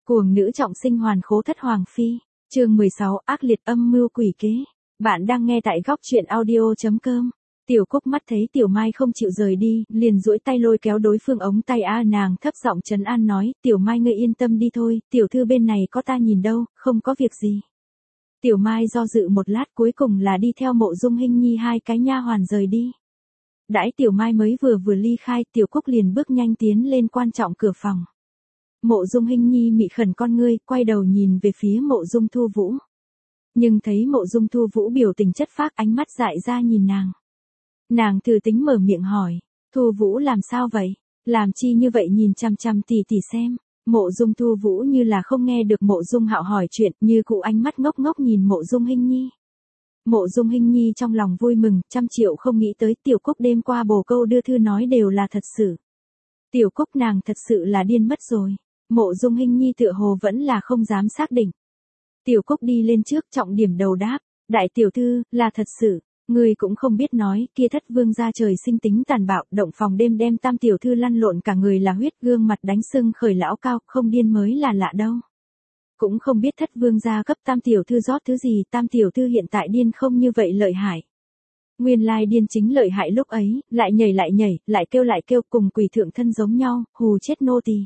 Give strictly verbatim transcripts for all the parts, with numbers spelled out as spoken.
Cuồng nữ trọng sinh hoàn khố thất hoàng phi, chương mười sáu, ác liệt âm mưu quỷ kế. Bạn đang nghe tại góc truyện audio.com. Tiểu Cúc mắt thấy Tiểu Mai không chịu rời đi, liền duỗi tay lôi kéo đối phương ống tay a nàng thấp giọng trấn an nói, Tiểu Mai ngươi yên tâm đi thôi, tiểu thư bên này có ta nhìn đâu, không có việc gì. Tiểu Mai do dự một lát cuối cùng là đi theo Mộ Dung Hinh Nhi hai cái nha hoàn rời đi. Đãi Tiểu Mai mới vừa vừa ly khai, Tiểu Cúc liền bước nhanh tiến lên quan trọng cửa phòng. Mộ Dung Hinh Nhi mị khẩn con ngươi, quay đầu nhìn về phía Mộ Dung Thu Vũ. Nhưng thấy Mộ Dung Thu Vũ biểu tình chất phác, ánh mắt dại ra nhìn nàng. Nàng thử tính mở miệng hỏi, Thu Vũ làm sao vậy? Làm chi như vậy nhìn chằm chằm tỉ tỉ xem? Mộ Dung Thu Vũ như là không nghe được Mộ Dung Hạo hỏi chuyện, như cụ ánh mắt ngốc ngốc nhìn Mộ Dung Hinh Nhi. Mộ Dung Hinh Nhi trong lòng vui mừng, trăm triệu không nghĩ tới Tiểu Cúc đêm qua bồ câu đưa thư nói đều là thật sự. Tiểu Cúc nàng thật sự là điên mất rồi. Mộ Dung Hinh Nhi tựa hồ vẫn là không dám xác định. Tiểu Cúc đi lên trước trọng điểm đầu đáp, đại tiểu thư, là thật sự, người cũng không biết nói, kia thất vương gia trời sinh tính tàn bạo, động phòng đêm đem tam tiểu thư lăn lộn cả người là huyết, gương mặt đánh sưng khởi lão cao, không điên mới là lạ đâu. Cũng không biết thất vương gia cấp tam tiểu thư rót thứ gì, tam tiểu thư hiện tại điên không như vậy lợi hại. Nguyên lai điên chính lợi hại lúc ấy, lại nhảy lại nhảy, lại kêu lại kêu, cùng quỷ thượng thân giống nhau, hù chết nô tỳ.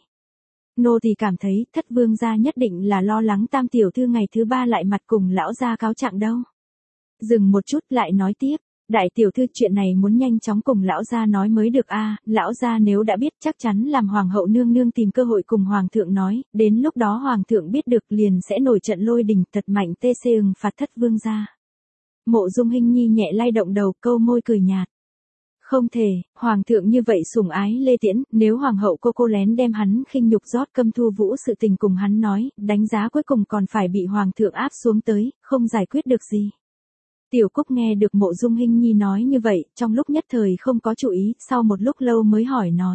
Nô tỳ cảm thấy thất vương gia nhất định là lo lắng tam tiểu thư ngày thứ ba lại mặt cùng lão gia cáo trạng đâu. Dừng một chút lại nói tiếp, đại tiểu thư chuyện này muốn nhanh chóng cùng lão gia nói mới được a, lão gia nếu đã biết chắc chắn làm hoàng hậu nương nương tìm cơ hội cùng hoàng thượng nói, đến lúc đó hoàng thượng biết được liền sẽ nổi trận lôi đình thật mạnh tê xê ừng phạt thất vương gia. Mộ Dung Hinh Nhi nhẹ lay động đầu câu môi cười nhạt. Không thể, hoàng thượng như vậy sủng ái Lê Tiễn, nếu hoàng hậu cô cô lén đem hắn khinh nhục rót câm Thu Vũ sự tình cùng hắn nói, đánh giá cuối cùng còn phải bị hoàng thượng áp xuống tới, không giải quyết được gì. Tiểu Cúc nghe được Mộ Dung Hinh Nhi nói như vậy, trong lúc nhất thời không có chú ý, sau một lúc lâu mới hỏi nói.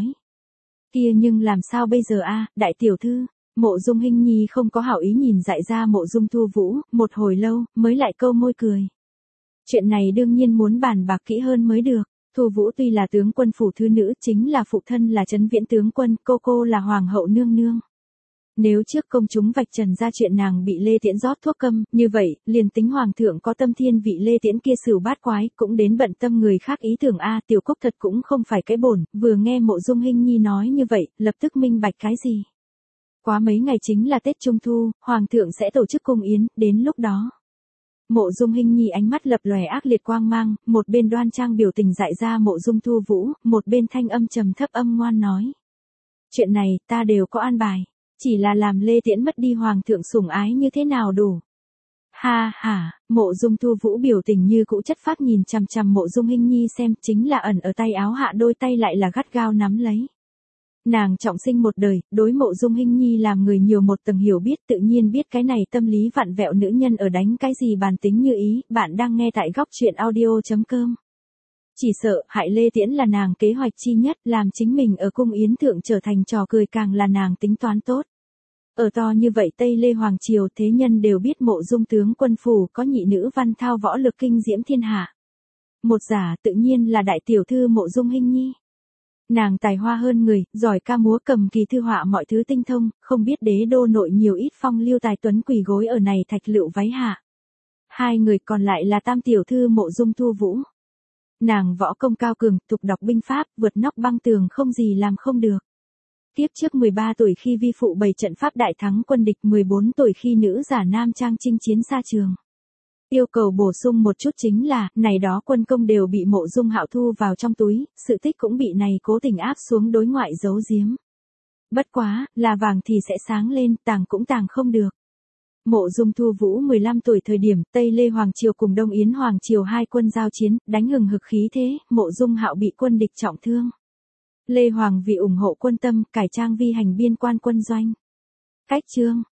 Kia nhưng làm sao bây giờ a, đại tiểu thư? Mộ Dung Hinh Nhi không có hảo ý nhìn dại ra Mộ Dung Thu Vũ, một hồi lâu, mới lại câu môi cười. Chuyện này đương nhiên muốn bàn bạc kỹ hơn mới được. Thu Vũ tuy là tướng quân phủ thư nữ, chính là phụ thân là Trấn Viễn tướng quân, cô cô là hoàng hậu nương nương. Nếu trước công chúng vạch trần ra chuyện nàng bị Lê Tiễn rót thuốc câm, như vậy, liền tính hoàng thượng có tâm thiên vị Lê Tiễn kia sửu bát quái, cũng đến bận tâm người khác ý tưởng a, Tiểu Cúc thật cũng không phải cái bổn, vừa nghe Mộ Dung Hinh Nhi nói như vậy, lập tức minh bạch cái gì. Quá mấy ngày chính là Tết Trung Thu, hoàng thượng sẽ tổ chức cung yến, đến lúc đó. Mộ Dung Hinh Nhi ánh mắt lập lòe ác liệt quang mang, một bên đoan trang biểu tình dại ra Mộ Dung Thu Vũ, một bên thanh âm trầm thấp âm ngoan nói. Chuyện này, ta đều có an bài, chỉ là làm Lê Tiễn mất đi hoàng thượng sủng ái như thế nào đủ. Ha ha, Mộ Dung Thu Vũ biểu tình như cũ chất phát nhìn chằm chằm Mộ Dung Hinh Nhi xem, chính là ẩn ở tay áo hạ đôi tay lại là gắt gao nắm lấy. Nàng trọng sinh một đời, đối Mộ Dung Hinh Nhi làm người nhiều một tầng hiểu biết, tự nhiên biết cái này tâm lý vặn vẹo nữ nhân ở đánh cái gì bàn tính như ý, bạn đang nghe tại góc truyện audio.com. Chỉ sợ, hại Lê Tiễn là nàng kế hoạch chi nhất, làm chính mình ở cung yến thượng trở thành trò cười càng là nàng tính toán tốt. Ở to như vậy Tây Lê Hoàng Triều thế nhân đều biết Mộ Dung tướng quân phủ có nhị nữ văn thao võ lực kinh diễm thiên hạ. Một giả tự nhiên là đại tiểu thư Mộ Dung Hinh Nhi. Nàng tài hoa hơn người, giỏi ca múa cầm kỳ thư họa mọi thứ tinh thông, không biết đế đô nội nhiều ít phong lưu tài tuấn quỳ gối ở này thạch lựu váy hạ. Hai người còn lại là tam tiểu thư Mộ Dung Thu Vũ. Nàng võ công cao cường, tục đọc binh pháp, vượt nóc băng tường không gì làm không được. Tiếp trước mười ba tuổi khi vi phụ bày trận pháp đại thắng quân địch, mười bốn tuổi khi nữ giả nam trang chinh chiến xa trường. Yêu cầu bổ sung một chút chính là, này đó quân công đều bị Mộ Dung Hạo thu vào trong túi, sự tích cũng bị này cố tình áp xuống đối ngoại giấu giếm. Bất quá, là vàng thì sẽ sáng lên, tàng cũng tàng không được. Mộ Dung Thu Vũ mười lăm tuổi thời điểm, Tây Lê Hoàng Triều cùng Đông Yến Hoàng Triều hai quân giao chiến, đánh hừng hực khí thế, Mộ Dung Hạo bị quân địch trọng thương. Lê Hoàng vì ủng hộ quân tâm, cải trang vi hành biên quan quân doanh. Cách chương,